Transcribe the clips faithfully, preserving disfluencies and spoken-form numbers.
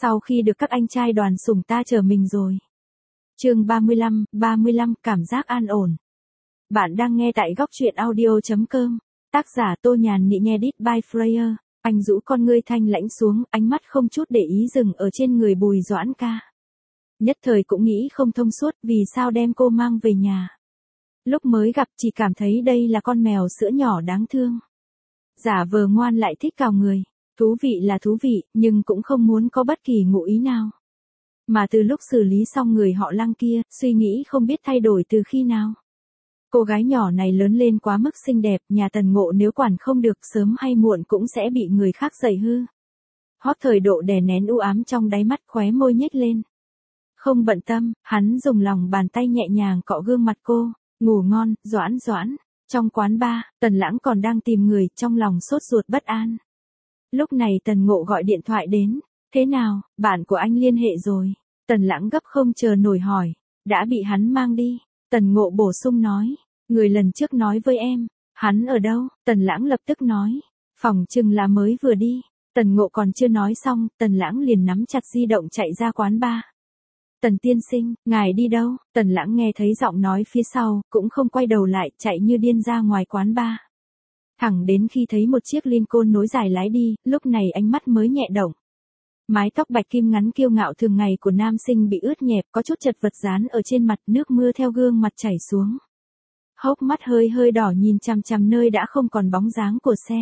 Sau khi được các anh trai đoàn sủng ta chờ mình rồi. Chương ba mươi lăm, ba mươi lăm, cảm giác an ổn. Bạn đang nghe tại góc truyện audio chấm com. Tác giả Tô Nhàn Nị, nghe Edit by Freya. Anh rũ con ngươi thanh lãnh xuống, ánh mắt không chút để ý dừng ở trên người Bùi Doãn Ca. Nhất thời cũng nghĩ không thông suốt vì sao đem cô mang về nhà. Lúc mới gặp chỉ cảm thấy đây là con mèo sữa nhỏ đáng thương. Giả vờ ngoan lại thích cào người. Thú vị là thú vị, nhưng cũng không muốn có bất kỳ ngụ ý nào. Mà từ lúc xử lý xong người họ Lăng kia, suy nghĩ không biết thay đổi từ khi nào. Cô gái nhỏ này lớn lên quá mức xinh đẹp, nhà Tần Ngộ nếu quản không được sớm hay muộn cũng sẽ bị người khác dạy hư. Hót Thời Độ đè nén u ám trong đáy mắt, khóe môi nhếch lên. Không bận tâm, hắn dùng lòng bàn tay nhẹ nhàng cọ gương mặt cô. Ngủ ngon, Doãn Doãn. Trong quán bar, Tần Lãng còn đang tìm người, trong lòng sốt ruột bất an. Lúc này Tần Ngộ gọi điện thoại đến. Thế nào, bạn của anh liên hệ rồi? Tần Lãng gấp không chờ nổi hỏi. Đã bị hắn mang đi. Tần Ngộ bổ sung nói. Người lần trước nói với em. Hắn ở đâu? Tần Lãng lập tức nói. Phòng chừng là mới vừa đi. Tần Ngộ còn chưa nói xong, Tần Lãng liền nắm chặt di động chạy ra quán bar. Tần tiên sinh, ngài đi đâu? Tần Lãng nghe thấy giọng nói phía sau, cũng không quay đầu lại, chạy như điên ra ngoài quán bar. Thẳng đến khi thấy một chiếc Lincoln nối dài lái đi, lúc này ánh mắt mới nhẹ động. Mái tóc bạch kim ngắn kiêu ngạo thường ngày của nam sinh bị ướt nhẹp, có chút chật vật dán ở trên mặt, nước mưa theo gương mặt chảy xuống. Hốc mắt hơi hơi đỏ nhìn chằm chằm nơi đã không còn bóng dáng của xe.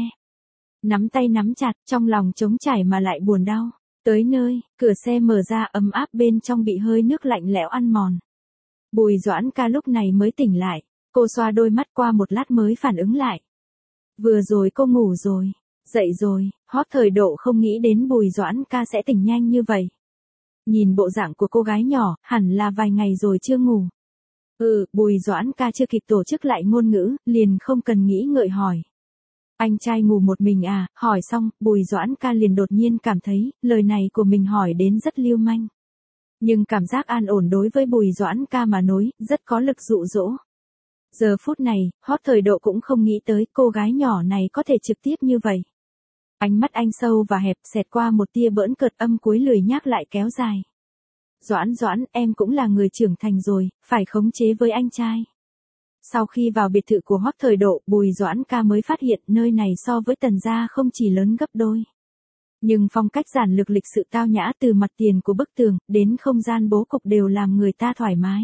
Nắm tay nắm chặt, trong lòng trống trải mà lại buồn đau. Tới nơi, cửa xe mở ra, ấm áp bên trong bị hơi nước lạnh lẽo ăn mòn. Bùi Doãn Ca lúc này mới tỉnh lại, cô xoa đôi mắt qua một lát mới phản ứng lại. Vừa rồi cô ngủ rồi, dậy rồi. Hót Thời Độ không nghĩ đến Bùi Doãn Ca sẽ tỉnh nhanh như vậy. Nhìn bộ dạng của cô gái nhỏ, hẳn là vài ngày rồi chưa ngủ. Ừ, Bùi Doãn Ca chưa kịp tổ chức lại ngôn ngữ, liền không cần nghĩ ngợi hỏi. Anh trai ngủ một mình à? Hỏi xong, Bùi Doãn Ca liền đột nhiên cảm thấy, lời này của mình hỏi đến rất lưu manh. Nhưng cảm giác an ổn đối với Bùi Doãn Ca mà nói, rất có lực dụ dỗ. Giờ phút này, Hót Thời Độ cũng không nghĩ tới cô gái nhỏ này có thể trực tiếp như vậy. Ánh mắt anh sâu và hẹp, xẹt qua một tia bỡn cợt, âm cuối lười nhác lại kéo dài. Doãn Doãn, em cũng là người trưởng thành rồi, phải khống chế với anh trai. Sau khi vào biệt thự của Hót Thời Độ, Bùi Doãn Ca mới phát hiện nơi này so với Tần gia không chỉ lớn gấp đôi. Nhưng phong cách giản lược lịch sự tao nhã, từ mặt tiền của bức tường, đến không gian bố cục đều làm người ta thoải mái.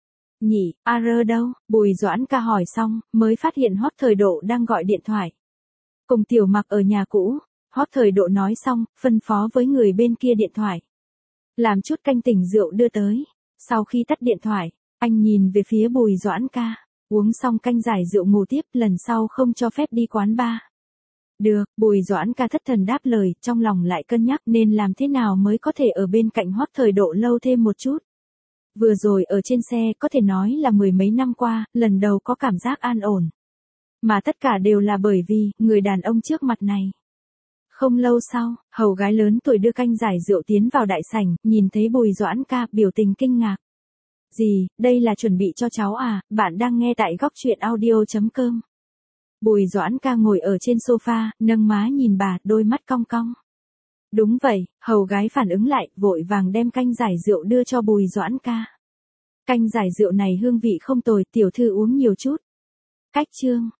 Nhỉ, a rơ đâu? Bùi Doãn Ca hỏi xong, mới phát hiện Hót Thời Độ đang gọi điện thoại. Cùng Tiểu Mặc ở nhà cũ. Hót Thời Độ nói xong, phân phó với người bên kia điện thoại. Làm chút canh tỉnh rượu đưa tới. Sau khi tắt điện thoại, anh nhìn về phía Bùi Doãn Ca. Uống xong canh giải rượu ngủ tiếp, lần sau không cho phép đi quán bar. Được, Bùi Doãn Ca thất thần đáp lời, trong lòng lại cân nhắc nên làm thế nào mới có thể ở bên cạnh Hót Thời Độ lâu thêm một chút. Vừa rồi ở trên xe có thể nói là mười mấy năm qua, lần đầu có cảm giác an ổn. Mà tất cả đều là bởi vì, người đàn ông trước mặt này. Không lâu sau, hầu gái lớn tuổi đưa canh giải rượu tiến vào đại sảnh, nhìn thấy Bùi Doãn Ca, biểu tình kinh ngạc. Gì, đây là chuẩn bị cho cháu à? Bạn đang nghe tại góc truyện audio chấm com. Bùi Doãn Ca ngồi ở trên sofa, nâng má nhìn bà, đôi mắt cong cong. Đúng vậy, hầu gái phản ứng lại, vội vàng đem canh giải rượu đưa cho Bùi Doãn Ca. Canh giải rượu này hương vị không tồi, tiểu thư uống nhiều chút. Cách chương,